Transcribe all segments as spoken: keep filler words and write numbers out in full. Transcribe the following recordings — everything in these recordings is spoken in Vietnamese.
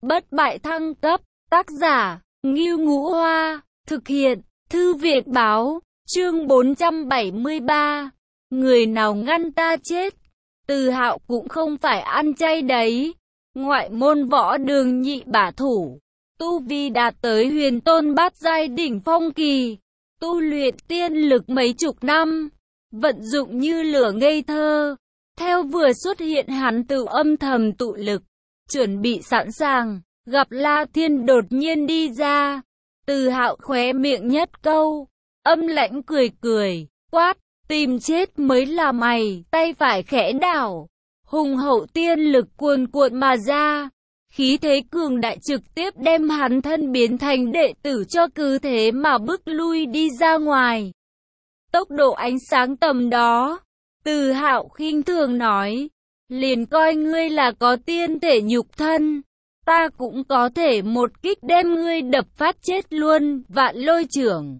bất bại thăng cấp, tác giả, Ngưu Ngũ Hoa, thực hiện, Thư viện Báo, chương bốn trăm bảy mươi ba, người nào ngăn ta chết, Từ Hạo cũng không phải ăn chay đấy, ngoại môn võ đường nhị bả thủ, tu vi đạt tới huyền tôn bát giai đỉnh phong kỳ, tu luyện tiên lực mấy chục năm, vận dụng như lửa ngây thơ, theo vừa xuất hiện hắn tự âm thầm tụ lực, chuẩn bị sẵn sàng, gặp La Thiên đột nhiên đi ra, Từ Hạo khóe miệng nhất câu, âm lãnh cười cười, quát, tìm chết mới là mày, tay phải khẽ đảo, hùng hậu tiên lực cuồn cuộn mà ra, khí thế cường đại trực tiếp đem hắn thân biến thành đệ tử cho cứ thế mà bức lui đi ra ngoài. Tốc độ ánh sáng tầm đó, Từ Hạo khinh thường nói, liền coi ngươi là có tiên thể nhục thân, ta cũng có thể một kích đem ngươi đập phát chết luôn, Vạn Lôi Chưởng.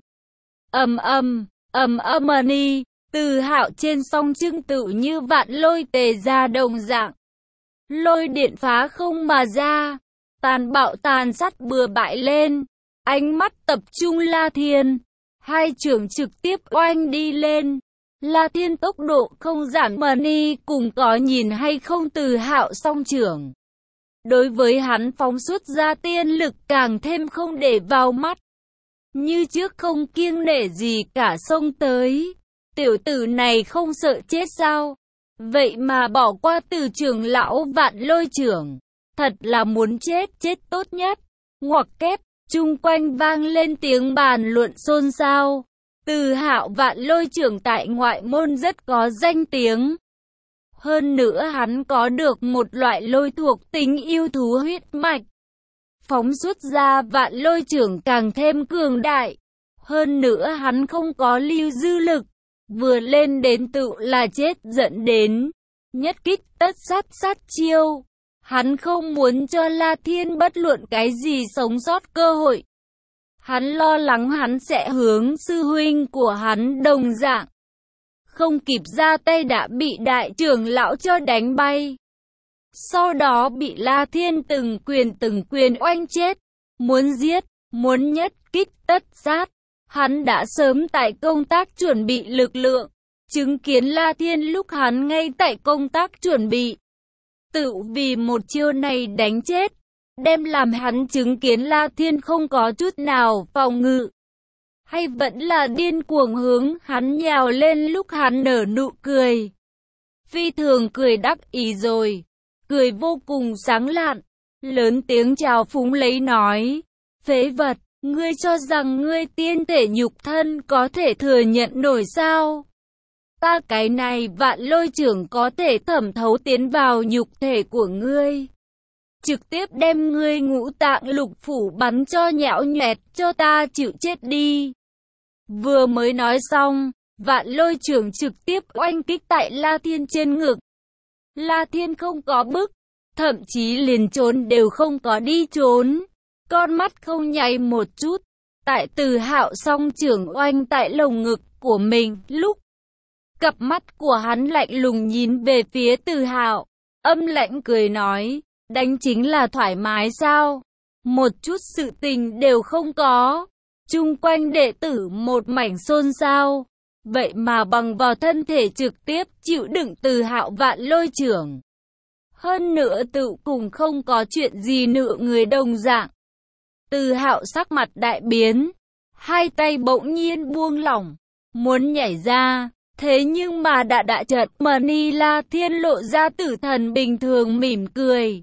Ầm ầm, ầm ầm ni, Từ Hạo trên song trưng tự như vạn lôi tề ra đồng dạng. Lôi điện phá không mà ra, tàn bạo tàn sát bừa bãi lên, ánh mắt tập trung La Thiên, hai chưởng trực tiếp oanh đi lên. La Thiên tốc độ không giảm mà ni cùng có nhìn hay không Từ Hạo song chưởng. Đối với hắn phóng xuất ra tiên lực càng thêm không để vào mắt. Như trước không kiêng nể gì cả xông tới. Tiểu tử này không sợ chết sao? Vậy mà bỏ qua Từ trưởng lão Vạn Lôi Chưởng. Thật là muốn chết chết tốt nhất. Ngoặc kép, chung quanh vang lên tiếng bàn luận xôn xao. Từ Hạo Vạn Lôi Chưởng tại ngoại môn rất có danh tiếng. Hơn nữa hắn có được một loại lôi thuộc tính yêu thú huyết mạch. Phóng xuất ra Vạn Lôi Chưởng càng thêm cường đại. Hơn nữa hắn không có lưu dư lực. Vừa lên đến tự là chết dẫn đến. Nhất kích tất sát sát chiêu. Hắn không muốn cho La Thiên bất luận cái gì sống sót cơ hội. Hắn lo lắng hắn sẽ hướng sư huynh của hắn đồng dạng. Không kịp ra tay đã bị đại trưởng lão cho đánh bay. Sau đó bị La Thiên từng quyền từng quyền oanh chết. Muốn giết, muốn nhất kích tất sát. Hắn đã sớm tại công tác chuẩn bị lực lượng. Chứng kiến La Thiên lúc hắn ngay tại công tác chuẩn bị. Tự vì một chiêu này đánh chết. Đem làm hắn chứng kiến La Thiên không có chút nào phòng ngự. Hay vẫn là điên cuồng hướng hắn nhào lên lúc hắn nở nụ cười. Phi thường cười đắc ý rồi. Cười vô cùng sáng lạn. Lớn tiếng chào phúng lấy nói. Phế vật, ngươi cho rằng ngươi tiên thể nhục thân có thể thừa nhận nổi sao? Ta cái này Vạn Lôi Chưởng có thể thẩm thấu tiến vào nhục thể của ngươi. Trực tiếp đem ngươi ngũ tạng lục phủ bắn cho nhão nhoẹt, cho ta chịu chết đi. Vừa mới nói xong, Vạn Lôi Chưởng trực tiếp oanh kích tại La Thiên trên ngực. La Thiên không có bức, thậm chí liền trốn đều không có đi trốn. Con mắt không nháy một chút, tại Từ Hạo song chưởng oanh tại lồng ngực của mình lúc. Cặp mắt của hắn lạnh lùng nhìn về phía Từ Hạo, âm lãnh cười nói. Đánh chính là thoải mái sao? Một chút sự tình đều không có. Chung quanh đệ tử một mảnh xôn xao. Vậy mà bằng vào thân thể trực tiếp chịu đựng Từ Hạo Vạn Lôi Chưởng. Hơn nữa tự cùng không có chuyện gì nửa người đồng dạng. Từ Hạo sắc mặt đại biến. Hai tay bỗng nhiên buông lỏng. Muốn nhảy ra. Thế nhưng mà đã đã chợt mà ni La Thiên lộ ra tử thần bình thường mỉm cười.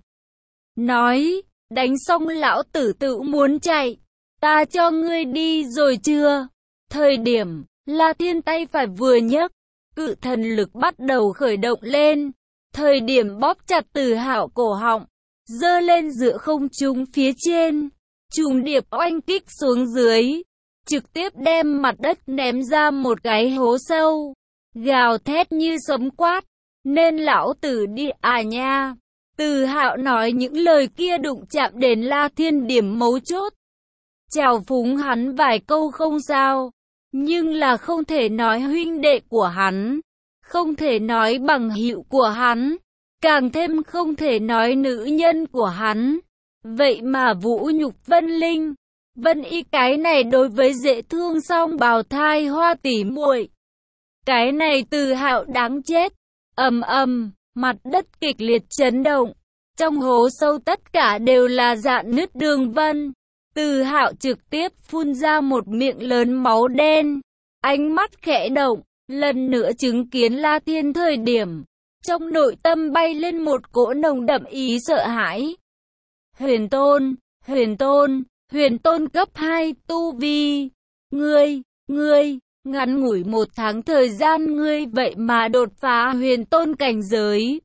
Nói, đánh xong lão tử tự muốn chạy, ta cho ngươi đi rồi chưa? Thời điểm, La Thiên tay phải vừa nhấc, cự thần lực bắt đầu khởi động lên. Thời điểm bóp chặt Từ Hạo cổ họng, giơ lên giữa không trung phía trên, trùng điệp oanh kích xuống dưới, trực tiếp đem mặt đất ném ra một cái hố sâu, gào thét như sấm quát, nên lão tử đi à nha. Từ Hạo nói những lời kia đụng chạm đến La Thiên điểm mấu chốt. Chào phúng hắn vài câu không sao, nhưng là không thể nói huynh đệ của hắn, không thể nói bằng hữu của hắn, càng thêm không thể nói nữ nhân của hắn. Vậy mà vũ nhục Vân Linh, Vân Y cái này đối với dễ thương song bào thai Hoa tỷ muội. Cái này Từ Hạo đáng chết. Ầm ầm, mặt đất kịch liệt chấn động. Trong hố sâu tất cả đều là rạn nứt đường vân. Từ Hạo trực tiếp phun ra một miệng lớn máu đen. Ánh mắt khẽ động, lần nữa chứng kiến La Thiên thời điểm. Trong nội tâm bay lên một cỗ nồng đậm ý sợ hãi. Huyền Tôn, Huyền Tôn, Huyền Tôn cấp hai tu vi. Ngươi, ngươi, ngắn ngủi một tháng thời gian ngươi vậy mà đột phá Huyền Tôn cảnh giới.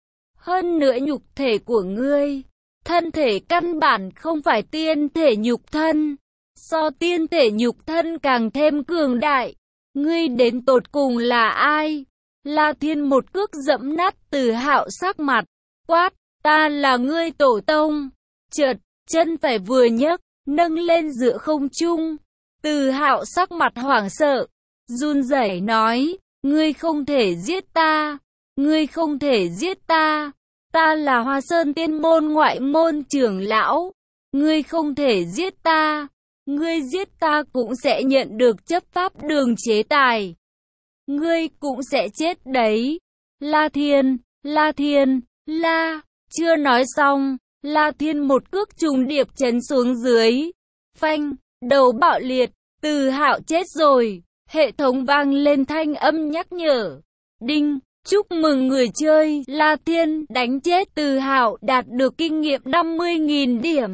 Hơn nữa nhục thể của ngươi, thân thể căn bản không phải tiên thể nhục thân. So tiên thể nhục thân càng thêm cường đại. Ngươi đến tột cùng là ai? La Thiên một cước dẫm nát Từ Hạo sắc mặt, quát, ta là ngươi tổ tông. Chợt, chân phải vừa nhấc, nâng lên giữa không trung. Từ Hạo sắc mặt hoảng sợ, run rẩy nói, ngươi không thể giết ta, ngươi không thể giết ta, ta là Hoa Sơn Tiên môn ngoại môn trưởng lão, ngươi không thể giết ta, ngươi giết ta cũng sẽ nhận được chấp pháp đường chế tài. Ngươi cũng sẽ chết đấy. La Thiên, La Thiên, La, chưa nói xong, La Thiên một cước trùng điệp chấn xuống dưới. Phanh, đầu bạo liệt, Từ Hạo chết rồi. Hệ thống vang lên thanh âm nhắc nhở. Đinh, chúc mừng người chơi La Thiên đánh chết Từ Hạo đạt được kinh nghiệm năm mươi nghìn điểm.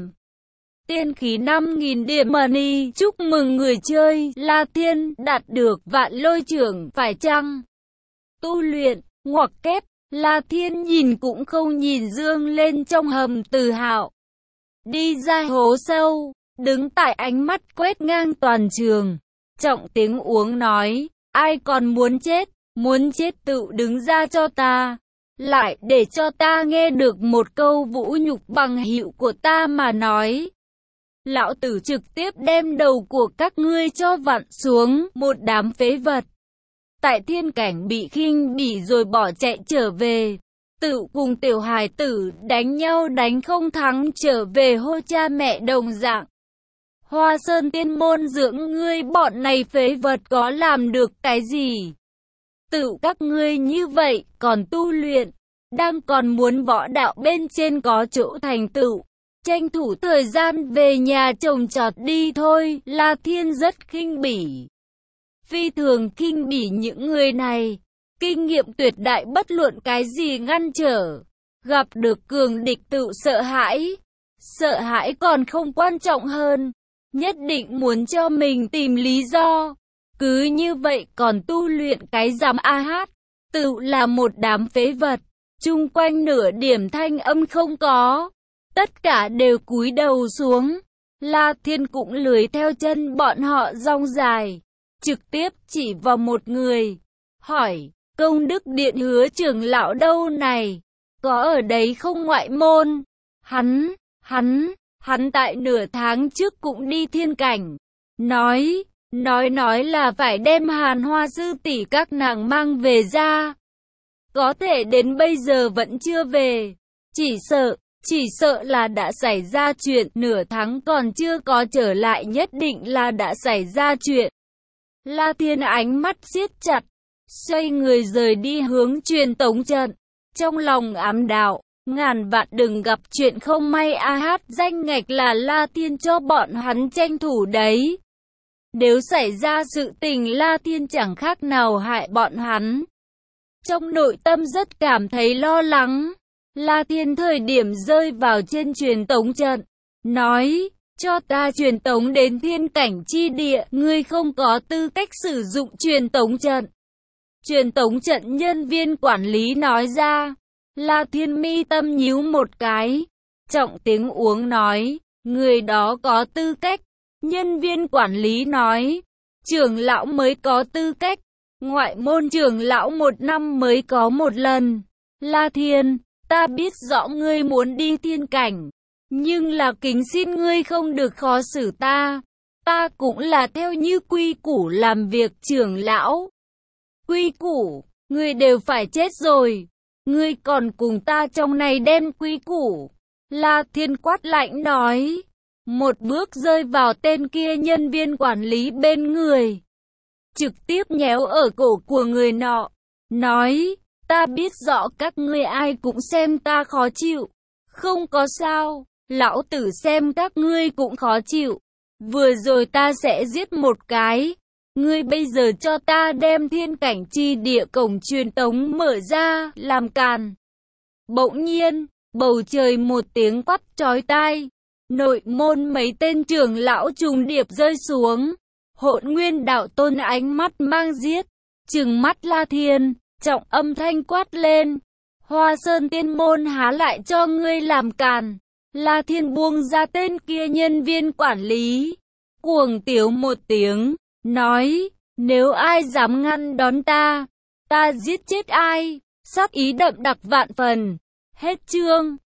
Tiên khí năm nghìn điểm money. Chúc mừng người chơi La Thiên đạt được Vạn Lôi Trưởng phải chăng? Tu luyện, ngoặc kép, La Thiên nhìn cũng không nhìn dương lên trong hầm Từ Hạo. Đi ra hố sâu, đứng tại ánh mắt quét ngang toàn trường. Trọng tiếng uống nói, ai còn muốn chết, muốn chết tự đứng ra cho ta. Lại để cho ta nghe được một câu vũ nhục bằng hữu của ta mà nói. Lão tử trực tiếp đem đầu của các ngươi cho vặn xuống, một đám phế vật. Tại thiên cảnh bị khinh bỉ rồi bỏ chạy trở về. Tự cùng tiểu hài tử đánh nhau đánh không thắng trở về hô cha mẹ đồng dạng. Hoa Sơn Tiên môn dưỡng ngươi bọn này phế vật có làm được cái gì? Tự các ngươi như vậy còn tu luyện, đang còn muốn võ đạo bên trên có chỗ thành tựu. Tranh thủ thời gian về nhà trồng trọt đi thôi. La Thiên rất khinh bỉ. Phi thường khinh bỉ những người này. Kinh nghiệm tuyệt đại bất luận cái gì ngăn trở. Gặp được cường địch tự sợ hãi. Sợ hãi còn không quan trọng hơn. Nhất định muốn cho mình tìm lý do. Cứ như vậy còn tu luyện cái giám a hát. Tự là một đám phế vật. Chung quanh nửa điểm thanh âm không có. Tất cả đều cúi đầu xuống. La Thiên cũng lười theo chân bọn họ rong dài. Trực tiếp chỉ vào một người. Hỏi, công đức điện Hứa trưởng lão đâu này? Có ở đấy không ngoại môn? Hắn, hắn, hắn tại nửa tháng trước cũng đi thiên cảnh. Nói, nói nói là phải đem Hàn Hoa sư tỷ các nàng mang về ra. Có thể đến bây giờ vẫn chưa về. Chỉ sợ. Chỉ sợ là đã xảy ra chuyện, nửa tháng còn chưa có trở lại nhất định là đã xảy ra chuyện. La Thiên ánh mắt siết chặt, xoay người rời đi hướng truyền tống trận. Trong lòng ám đạo, ngàn vạn đừng gặp chuyện không may a hát danh ngạch là La Thiên cho bọn hắn tranh thủ đấy. Nếu xảy ra sự tình La Thiên chẳng khác nào hại bọn hắn. Trong nội tâm rất cảm thấy lo lắng. La Thiên thời điểm rơi vào trên truyền tống trận, nói, cho ta truyền tống đến thiên cảnh chi địa, ngươi không có tư cách sử dụng truyền tống trận. Truyền tống trận nhân viên quản lý nói ra. La Thiên mi tâm nhíu một cái, trọng tiếng uống nói, người đó có tư cách. Nhân viên quản lý nói, trưởng lão mới có tư cách, ngoại môn trưởng lão một năm mới có một lần. La Thiên, ta biết rõ ngươi muốn đi thiên cảnh, nhưng là kính xin ngươi không được khó xử ta. Ta cũng là theo như quy củ làm việc trưởng lão. Quy củ, ngươi đều phải chết rồi. Ngươi còn cùng ta trong này đem quy củ. La Thiên quát lạnh nói. Một bước rơi vào tên kia nhân viên quản lý bên người. Trực tiếp nhéo ở cổ của người nọ. Nói, ta biết rõ các ngươi ai cũng xem ta khó chịu. Không có sao, lão tử xem các ngươi cũng khó chịu. Vừa rồi ta sẽ giết một cái. Ngươi bây giờ cho ta đem thiên cảnh chi địa cổng truyền tống mở ra, làm càn. Bỗng nhiên, bầu trời một tiếng quát chói tai. Nội môn mấy tên trưởng lão trùng điệp rơi xuống. Hỗn Nguyên đạo tôn ánh mắt mang giết. Trừng mắt La Thiên, trọng âm thanh quát lên. Hoa Sơn tiên môn há lại cho ngươi làm càn. La Thiên buông ra tên kia nhân viên quản lý. Cuồng tiếu một tiếng, nói, nếu ai dám ngăn đón ta, ta giết chết ai, sát ý đậm đặc vạn phần. Hết chương.